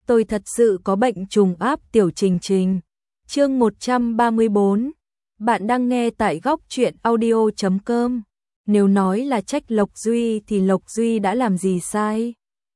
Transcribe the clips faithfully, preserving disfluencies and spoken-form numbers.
Tôi thật sự có bệnh trùng áp tiểu trình trình. Chương một trăm ba mươi bốn. Bạn đang nghe tại góc truyện audio chấm com. Nếu nói là trách Lộc Duy thì Lộc Duy đã làm gì sai?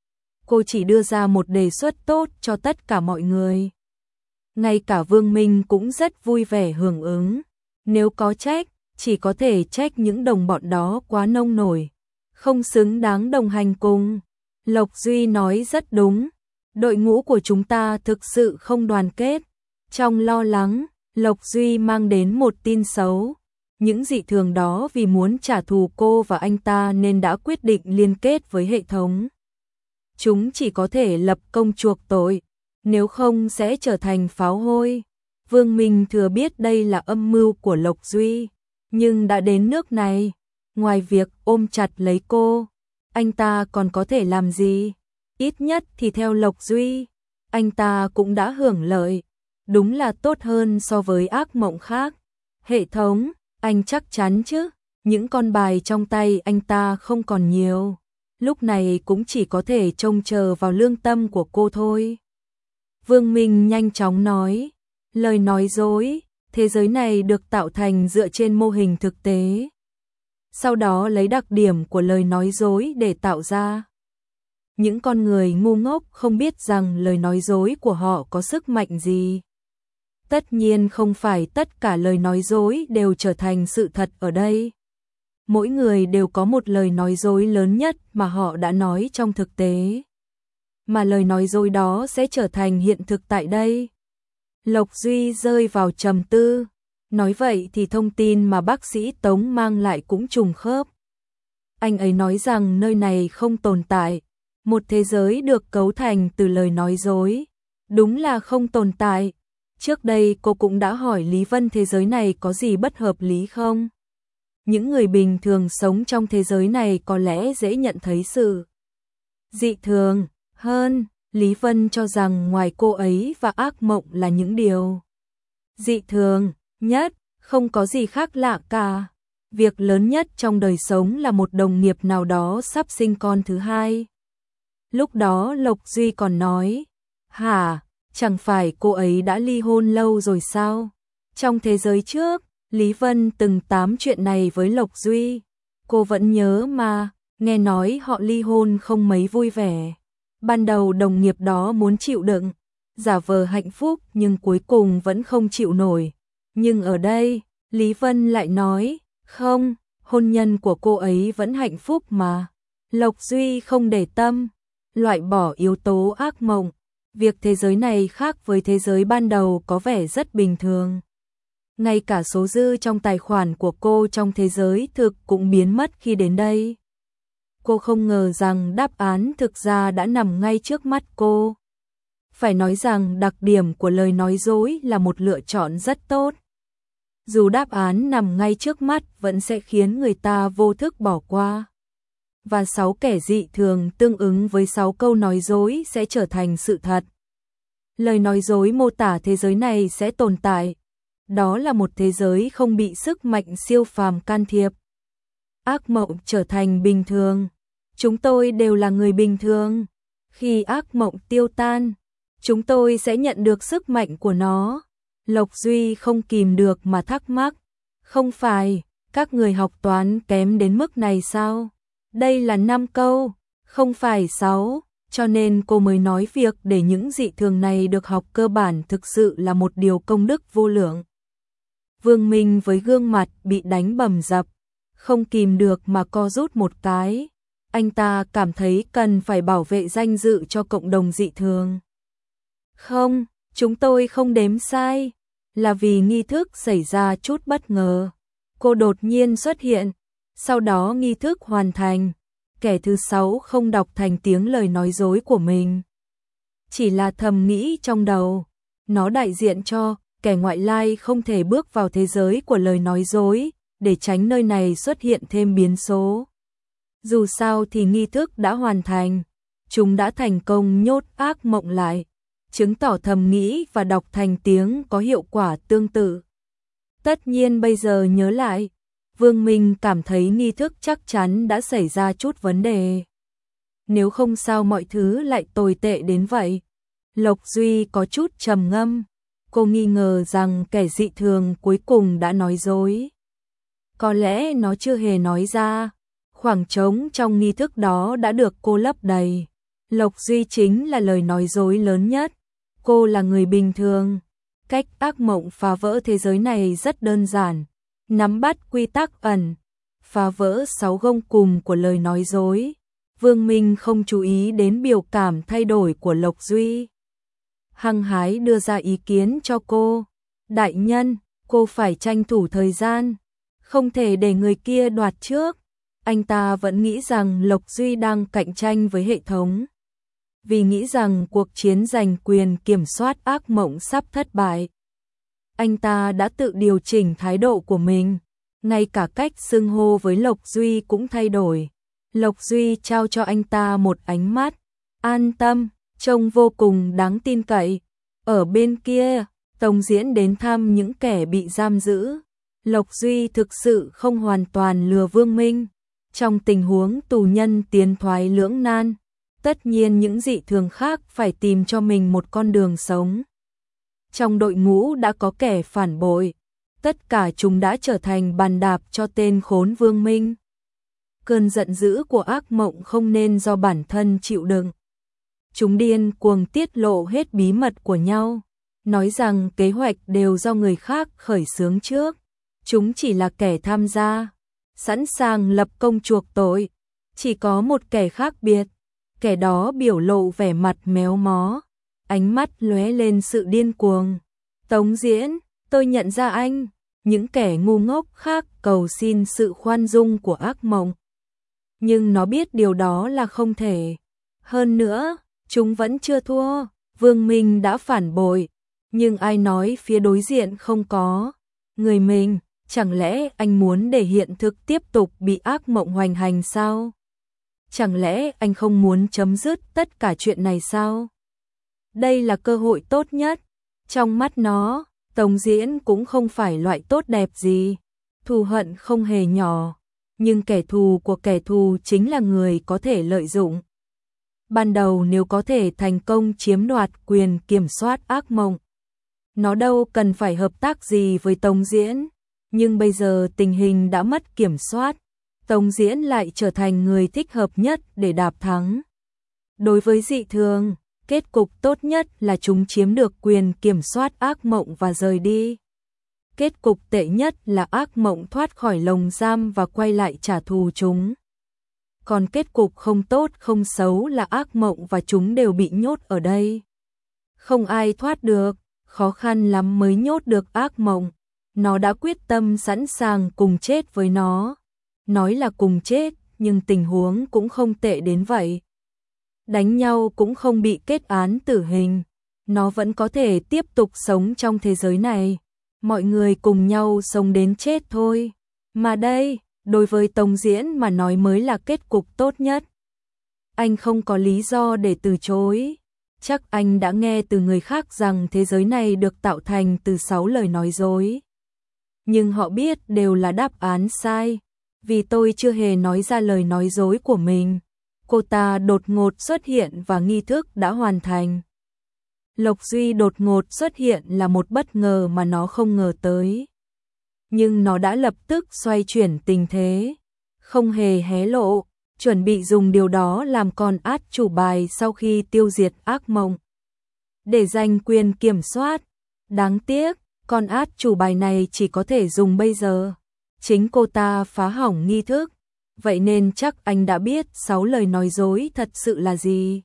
Cô chỉ đưa ra một đề xuất tốt cho tất cả mọi người. Ngay cả Vương Minh cũng rất vui vẻ hưởng ứng. Nếu có trách, chỉ có thể trách những đồng bọn đó quá nông nổi, không xứng đáng đồng hành cùng. Lộc Duy nói rất đúng. Đội ngũ của chúng ta thực sự không đoàn kết. Trong lo lắng, Lộc Duy mang đến một tin xấu. Những dị thường đó vì muốn trả thù cô và anh ta nên đã quyết định liên kết với hệ thống. Chúng chỉ có thể lập công chuộc tội, nếu không sẽ trở thành pháo hôi. Vương Minh thừa biết đây là âm mưu của Lộc Duy, nhưng đã đến nước này, ngoài việc ôm chặt lấy cô, anh ta còn có thể làm gì? Ít nhất thì theo Lộc Duy, anh ta cũng đã hưởng lợi, đúng là tốt hơn so với ác mộng khác. Hệ thống, anh chắc chắn chứ? Những con bài trong tay anh ta không còn nhiều, lúc này cũng chỉ có thể trông chờ vào lương tâm của cô thôi. Vương Minh nhanh chóng nói, lời nói dối, thế giới này được tạo thành dựa trên mô hình thực tế. Sau đó lấy đặc điểm của lời nói dối để tạo ra. Những con người ngu ngốc không biết rằng lời nói dối của họ có sức mạnh gì. Tất nhiên không phải tất cả lời nói dối đều trở thành sự thật ở đây. Mỗi người đều có một lời nói dối lớn nhất mà họ đã nói trong thực tế. Mà lời nói dối đó sẽ trở thành hiện thực tại đây. Lộc Duy rơi vào trầm tư. Nói vậy thì thông tin mà bác sĩ Tống mang lại cũng trùng khớp. Anh ấy nói rằng nơi này không tồn tại. Một thế giới được cấu thành từ lời nói dối. Đúng là không tồn tại. Trước đây cô cũng đã hỏi Lý Vân thế giới này có gì bất hợp lý không? Những người bình thường sống trong thế giới này có lẽ dễ nhận thấy sự dị thường hơn. Lý Vân cho rằng ngoài cô ấy và ác mộng là những điều dị thường nhất, không có gì khác lạ cả. Việc lớn nhất trong đời sống là một đồng nghiệp nào đó sắp sinh con thứ hai. Lúc đó Lộc Duy còn nói, hả, chẳng phải cô ấy đã ly hôn lâu rồi sao? Trong thế giới trước, Lý Vân từng tám chuyện này với Lộc Duy. Cô vẫn nhớ mà, nghe nói họ ly hôn không mấy vui vẻ. Ban đầu đồng nghiệp đó muốn chịu đựng, giả vờ hạnh phúc nhưng cuối cùng vẫn không chịu nổi. Nhưng ở đây, Lý Vân lại nói, không, hôn nhân của cô ấy vẫn hạnh phúc mà. Lộc Duy không để tâm, loại bỏ yếu tố ác mộng. Việc thế giới này khác với thế giới ban đầu có vẻ rất bình thường. Ngay cả số dư trong tài khoản của cô trong thế giới thực cũng biến mất khi đến đây. Cô không ngờ rằng đáp án thực ra đã nằm ngay trước mắt cô. Phải nói rằng đặc điểm của lời nói dối là một lựa chọn rất tốt. Dù đáp án nằm ngay trước mắt vẫn sẽ khiến người ta vô thức bỏ qua. Và sáu kẻ dị thường tương ứng với sáu câu nói dối sẽ trở thành sự thật. Lời nói dối mô tả thế giới này sẽ tồn tại. Đó là một thế giới không bị sức mạnh siêu phàm can thiệp. Ác mộng trở thành bình thường. Chúng tôi đều là người bình thường. Khi ác mộng tiêu tan, chúng tôi sẽ nhận được sức mạnh của nó. Lộc Duy không kìm được mà thắc mắc. Không phải, các người học toán kém đến mức này sao? Đây là năm câu, không phải sáu, cho nên cô mới nói việc để những dị thường này được học cơ bản thực sự là một điều công đức vô lượng. Vương Minh với gương mặt bị đánh bầm dập, không kìm được mà co rút một cái. Anh ta cảm thấy cần phải bảo vệ danh dự cho cộng đồng dị thường. Không, chúng tôi không đếm sai, là vì nghi thức xảy ra chút bất ngờ. Cô đột nhiên xuất hiện, sau đó nghi thức hoàn thành. Kẻ thứ sáu không đọc thành tiếng lời nói dối của mình. Chỉ là thầm nghĩ trong đầu, nó đại diện cho kẻ ngoại lai không thể bước vào thế giới của lời nói dối, để tránh nơi này xuất hiện thêm biến số. Dù sao thì nghi thức đã hoàn thành, chúng đã thành công nhốt ác mộng lại, chứng tỏ thầm nghĩ và đọc thành tiếng có hiệu quả tương tự. Tất nhiên bây giờ nhớ lại, Vương Minh cảm thấy nghi thức chắc chắn đã xảy ra chút vấn đề. Nếu không sao mọi thứ lại tồi tệ đến vậy. Lộc Duy có chút trầm ngâm, cô nghi ngờ rằng kẻ dị thường cuối cùng đã nói dối. Có lẽ nó chưa hề nói ra, khoảng trống trong nghi thức đó đã được cô lấp đầy. Lộc Duy chính là lời nói dối lớn nhất. Cô là người bình thường. Cách ác mộng phá vỡ thế giới này rất đơn giản. Nắm bắt quy tắc ẩn, phá vỡ sáu gông cùm của lời nói dối. Vương Minh không chú ý đến biểu cảm thay đổi của Lộc Duy. Hăng hái đưa ra ý kiến cho cô. Đại nhân, cô phải tranh thủ thời gian. Không thể để người kia đoạt trước. Anh ta vẫn nghĩ rằng Lộc Duy đang cạnh tranh với hệ thống. Vì nghĩ rằng cuộc chiến giành quyền kiểm soát ác mộng sắp thất bại. Anh ta đã tự điều chỉnh thái độ của mình. Ngay cả cách xưng hô với Lộc Duy cũng thay đổi. Lộc Duy trao cho anh ta một ánh mắt. An tâm, trông vô cùng đáng tin cậy. Ở bên kia, Tống Diễn đến thăm những kẻ bị giam giữ. Lộc Duy thực sự không hoàn toàn lừa Vương Minh. Trong tình huống tù nhân tiến thoái lưỡng nan, tất nhiên những dị thường khác phải tìm cho mình một con đường sống. Trong đội ngũ đã có kẻ phản bội, tất cả chúng đã trở thành bàn đạp cho tên khốn Vương Minh. Cơn giận dữ của ác mộng không nên do bản thân chịu đựng. Chúng điên cuồng tiết lộ hết bí mật của nhau, nói rằng kế hoạch đều do người khác khởi xướng trước. Chúng chỉ là kẻ tham gia, sẵn sàng lập công chuộc tội. Chỉ có một kẻ khác biệt, kẻ đó biểu lộ vẻ mặt méo mó, ánh mắt lóe lên sự điên cuồng. Tống Diễn, tôi nhận ra anh. Những kẻ ngu ngốc khác cầu xin sự khoan dung của ác mộng. Nhưng nó biết điều đó là không thể. Hơn nữa, chúng vẫn chưa thua. Vương Minh đã phản bội, nhưng ai nói phía đối diện không có người mình. Chẳng lẽ anh muốn để hiện thực tiếp tục bị ác mộng hoành hành sao? Chẳng lẽ anh không muốn chấm dứt tất cả chuyện này sao? Đây là cơ hội tốt nhất. Trong mắt nó, Tống Diễn cũng không phải loại tốt đẹp gì. Thù hận không hề nhỏ, nhưng kẻ thù của kẻ thù chính là người có thể lợi dụng. Ban đầu nếu có thể thành công chiếm đoạt quyền kiểm soát ác mộng, nó đâu cần phải hợp tác gì với Tống Diễn. Nhưng bây giờ tình hình đã mất kiểm soát, Tống Diễn lại trở thành người thích hợp nhất để đạp thắng. Đối với dị thường, kết cục tốt nhất là chúng chiếm được quyền kiểm soát ác mộng và rời đi. Kết cục tệ nhất là ác mộng thoát khỏi lồng giam và quay lại trả thù chúng. Còn kết cục không tốt không xấu là ác mộng và chúng đều bị nhốt ở đây. Không ai thoát được, khó khăn lắm mới nhốt được ác mộng. Nó đã quyết tâm sẵn sàng cùng chết với nó. Nói là cùng chết, nhưng tình huống cũng không tệ đến vậy. Đánh nhau cũng không bị kết án tử hình. Nó vẫn có thể tiếp tục sống trong thế giới này. Mọi người cùng nhau sống đến chết thôi. Mà đây, đối với Tống Diễn mà nói mới là kết cục tốt nhất. Anh không có lý do để từ chối. Chắc anh đã nghe từ người khác rằng thế giới này được tạo thành từ sáu lời nói dối. Nhưng họ biết đều là đáp án sai. Vì tôi chưa hề nói ra lời nói dối của mình. Cô ta đột ngột xuất hiện và nghi thức đã hoàn thành. Lộc Duy đột ngột xuất hiện là một bất ngờ mà nó không ngờ tới. Nhưng nó đã lập tức xoay chuyển tình thế. Không hề hé lộ, chuẩn bị dùng điều đó làm con át chủ bài sau khi tiêu diệt ác mộng. Để giành quyền kiểm soát. Đáng tiếc, con át chủ bài này chỉ có thể dùng bây giờ. Chính cô ta phá hỏng nghi thức. Vậy nên chắc anh đã biết sáu lời nói dối thật sự là gì.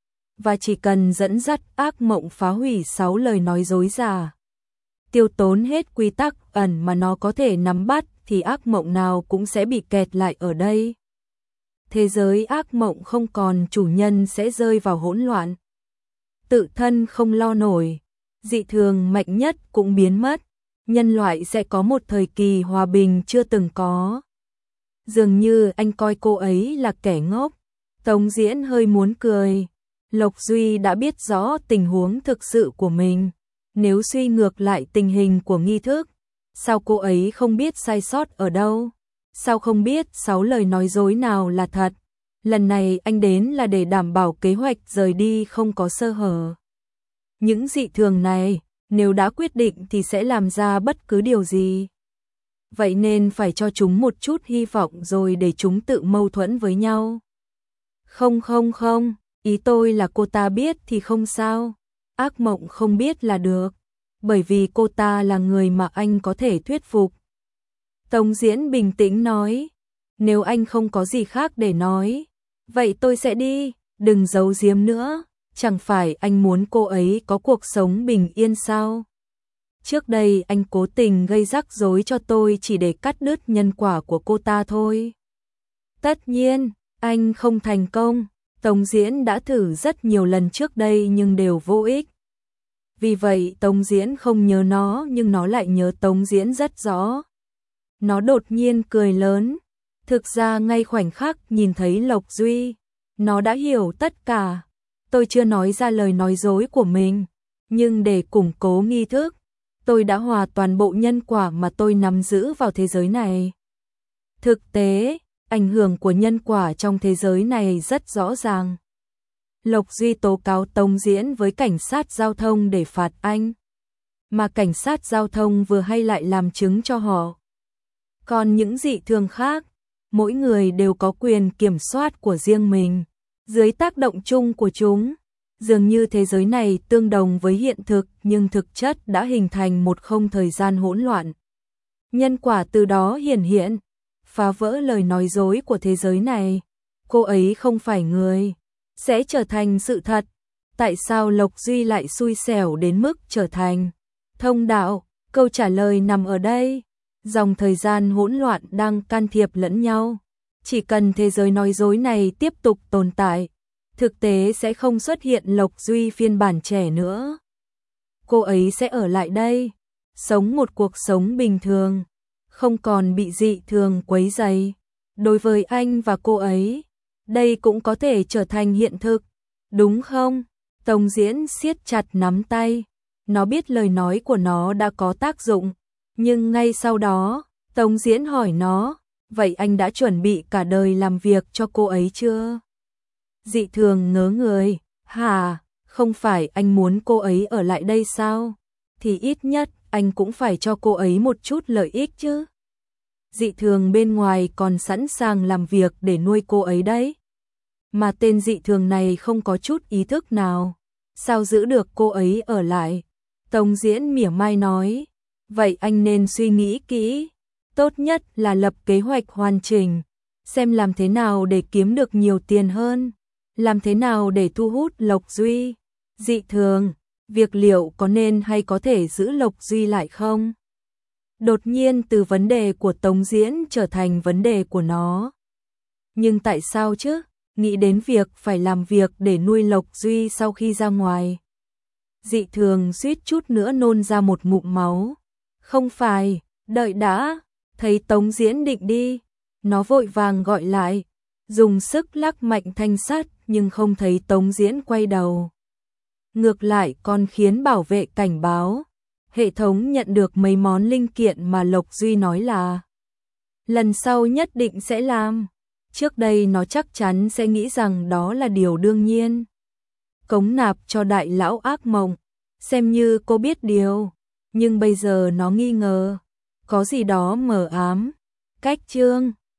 Và chỉ cần dẫn dắt ác mộng phá hủy sáu lời nói dối giả. Tiêu tốn hết quy tắc ẩn mà nó có thể nắm bắt thì ác mộng nào cũng sẽ bị kẹt lại ở đây. Thế giới ác mộng không còn chủ nhân sẽ rơi vào hỗn loạn. Tự thân không lo nổi. Dị thường mạnh nhất cũng biến mất. Nhân loại sẽ có một thời kỳ hòa bình chưa từng có. Dường như anh coi cô ấy là kẻ ngốc. Tống Diễn hơi muốn cười. Lộc Duy đã biết rõ tình huống thực sự của mình. Nếu suy ngược lại tình hình của nghi thức, sao cô ấy không biết sai sót ở đâu? Sao không biết sáu lời nói dối nào là thật? Lần này anh đến là để đảm bảo kế hoạch rời đi không có sơ hở. Những dị thường này, nếu đã quyết định thì sẽ làm ra bất cứ điều gì. Vậy nên phải cho chúng một chút hy vọng rồi để chúng tự mâu thuẫn với nhau. Không không không, ý tôi là cô ta biết thì không sao. Ác mộng không biết là được, bởi vì cô ta là người mà anh có thể thuyết phục. Tống Diễn bình tĩnh nói, nếu anh không có gì khác để nói, vậy tôi sẽ đi, đừng giấu giếm nữa, chẳng phải anh muốn cô ấy có cuộc sống bình yên sao? Trước đây anh cố tình gây rắc rối cho tôi chỉ để cắt đứt nhân quả của cô ta thôi. Tất nhiên, anh không thành công, Tống Diễn đã thử rất nhiều lần trước đây nhưng đều vô ích. Vì vậy Tống Diễn không nhớ nó nhưng nó lại nhớ Tống Diễn rất rõ. Nó đột nhiên cười lớn. Thực ra ngay khoảnh khắc nhìn thấy Lộc Duy, nó đã hiểu tất cả. Tôi chưa nói ra lời nói dối của mình, nhưng để củng cố nghi thức, tôi đã hòa toàn bộ nhân quả mà tôi nắm giữ vào thế giới này. Thực tế, ảnh hưởng của nhân quả trong thế giới này rất rõ ràng. Lộc Duy tố cáo Tống Diễn với cảnh sát giao thông để phạt anh, mà cảnh sát giao thông vừa hay lại làm chứng cho họ. Còn những dị thường khác, mỗi người đều có quyền kiểm soát của riêng mình. Dưới tác động chung của chúng, dường như thế giới này tương đồng với hiện thực nhưng thực chất đã hình thành một không thời gian hỗn loạn. Nhân quả từ đó hiển hiện, phá vỡ lời nói dối của thế giới này. Cô ấy không phải người, sẽ trở thành sự thật. Tại sao Lộc Duy lại xui xẻo đến mức trở thành thông đạo? Câu trả lời nằm ở đây. Dòng thời gian hỗn loạn đang can thiệp lẫn nhau. Chỉ cần thế giới nói dối này tiếp tục tồn tại, thực tế sẽ không xuất hiện Lộc Duy phiên bản trẻ nữa. Cô ấy sẽ ở lại đây, sống một cuộc sống bình thường, không còn bị dị thường quấy rầy. Đối với anh và cô ấy, đây cũng có thể trở thành hiện thực, đúng không? Tống Diễn siết chặt nắm tay, nó biết lời nói của nó đã có tác dụng, nhưng ngay sau đó, Tống Diễn hỏi nó, vậy anh đã chuẩn bị cả đời làm việc cho cô ấy chưa? Dị thường ngớ người, hả, không phải anh muốn cô ấy ở lại đây sao? Thì ít nhất anh cũng phải cho cô ấy một chút lợi ích chứ. Dị thường bên ngoài còn sẵn sàng làm việc để nuôi cô ấy đấy. Mà tên dị thường này không có chút ý thức nào, sao giữ được cô ấy ở lại? Tống Diễn mỉa mai nói, vậy anh nên suy nghĩ kỹ, tốt nhất là lập kế hoạch hoàn chỉnh, xem làm thế nào để kiếm được nhiều tiền hơn, làm thế nào để thu hút Lộc Duy. Dị thường, việc liệu có nên hay có thể giữ Lộc Duy lại không? Đột nhiên từ vấn đề của Tống Diễn trở thành vấn đề của nó. Nhưng tại sao chứ? Nghĩ đến việc phải làm việc để nuôi Lộc Duy sau khi ra ngoài. Dị thường suýt chút nữa nôn ra một ngụm máu. Không phải, đợi đã, thấy Tống Diễn định đi, nó vội vàng gọi lại, dùng sức lắc mạnh thanh sắt nhưng không thấy Tống Diễn quay đầu. Ngược lại còn khiến bảo vệ cảnh báo, hệ thống nhận được mấy món linh kiện mà Lộc Duy nói là lần sau nhất định sẽ làm. Trước đây nó chắc chắn sẽ nghĩ rằng đó là điều đương nhiên. Cống nạp cho đại lão ác mộng, xem như cô biết điều, nhưng bây giờ nó nghi ngờ, có gì đó mờ ám. Cách chương